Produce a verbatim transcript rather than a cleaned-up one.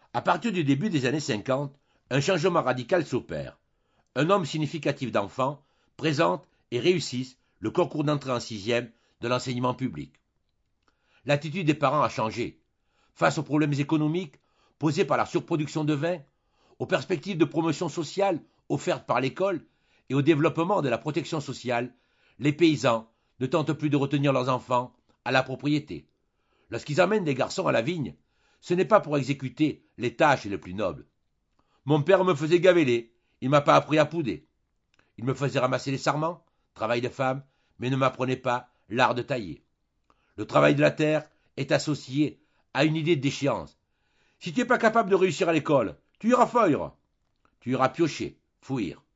À partir du début des années cinquante, un changement radical s'opère. Un nombre significatif d'enfants présentent et réussissent le concours d'entrée en sixième de l'enseignement public. L'attitude des parents a changé. Face aux problèmes économiques posés par la surproduction de vin, aux perspectives de promotion sociale offertes par l'école et au développement de la protection sociale, les paysans ne tentent plus de retenir leurs enfants à la propriété. Lorsqu'ils amènent des garçons à la vigne, ce n'est pas pour exécuter les tâches les plus nobles. Mon père me faisait gaveler, il ne m'a pas appris à pouder. Il me faisait ramasser les sarments, travail de femme, mais ne m'apprenait pas l'art de tailler. Le travail de la terre est associé à une idée de déchéance. Si tu n'es pas capable de réussir à l'école, tu iras feuille, tu iras piocher, fouir.